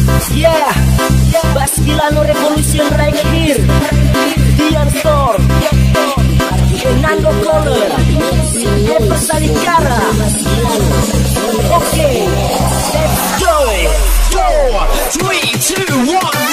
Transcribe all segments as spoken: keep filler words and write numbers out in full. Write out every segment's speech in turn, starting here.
Yeah, Baskilano Revolution right here. Dian Store, Fernando Color, Ever Salikara. Okay, let's go. Four, three, two, one.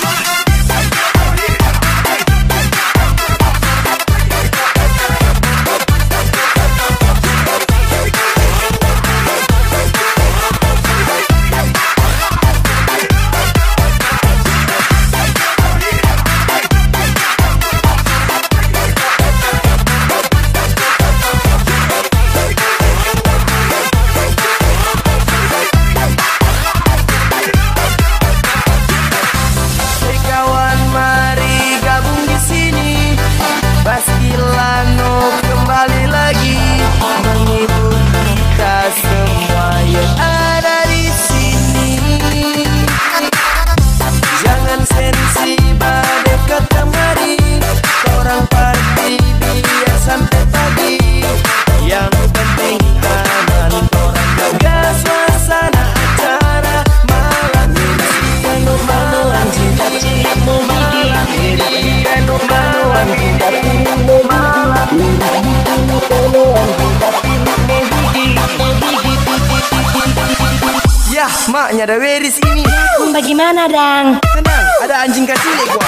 Yah, maknya ada Weris ini. Bagaimana, Dang? Tenang, ada anjing kecil gua.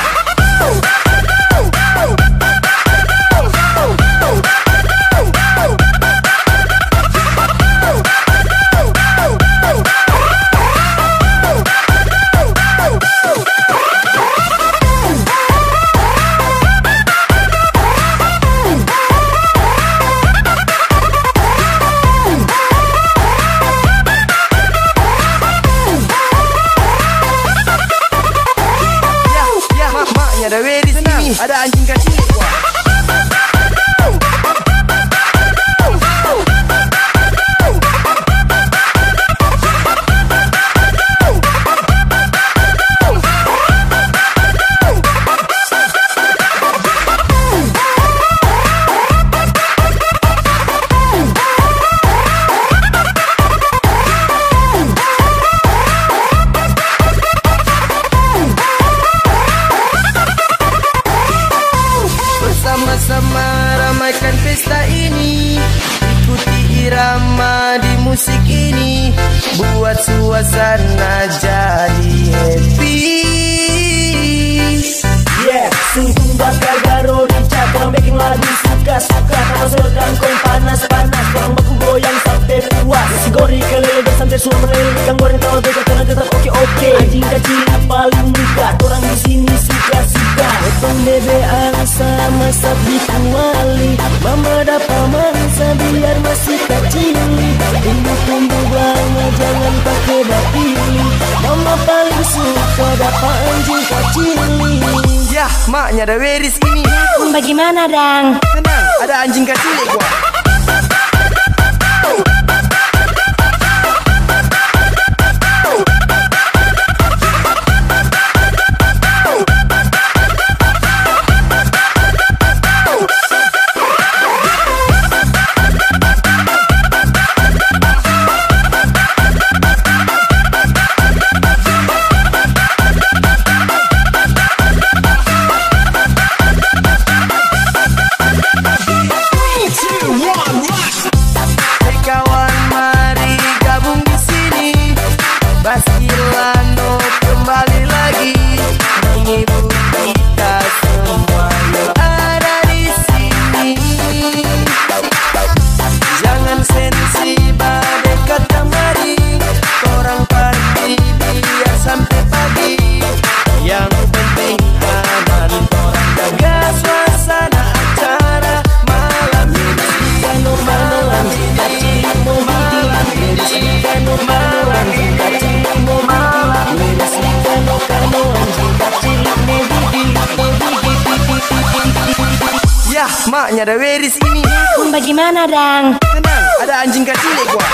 Ada Weris ini, ada anjing kecil gua. Sama-sama ramaikan pesta ini, ikuti irama di musik ini, buat suasana jadi happy. Yeah, sungguh bakal garo dicap, orang bikin lagu suka-suka. Kalau sedang kong panas-panas, orang baku goyang sampai puas. Gori kelele bersantai suara meleleh, ikan goreng tawa beda tenang tetap oke-oke. Anjing kecil paling muka, orang di sini suka-suka. Potong bebean sama sapi kuali, mama dapat mangsa biar masih kecil. Tunggu-tunggu banget, jangan pakai dapili. Mama paling suka dapat anjing kecil. Yah, maknya ada Weris ini. Bagaimana, Dang? Tenang, ada anjing kecil gua. Baskilano kembali lagi menghibur kita semua yang ada di sini. Jangan sensi badai kata mari, orang party biar sampai pagi. Yang penting aman, orang jaga suasana acara malam ini. Malam ini, malam ini, malam ini. Yah, maknya ada Weris ini. Bagaimana, Dang? Tenang, ada anjing kecil gua.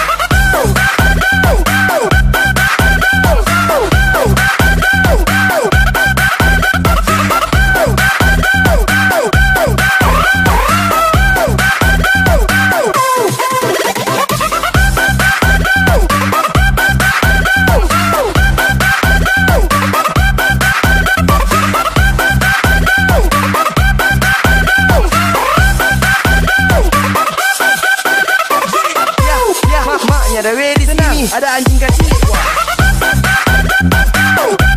Tenang, ada anjing kecil. Wah.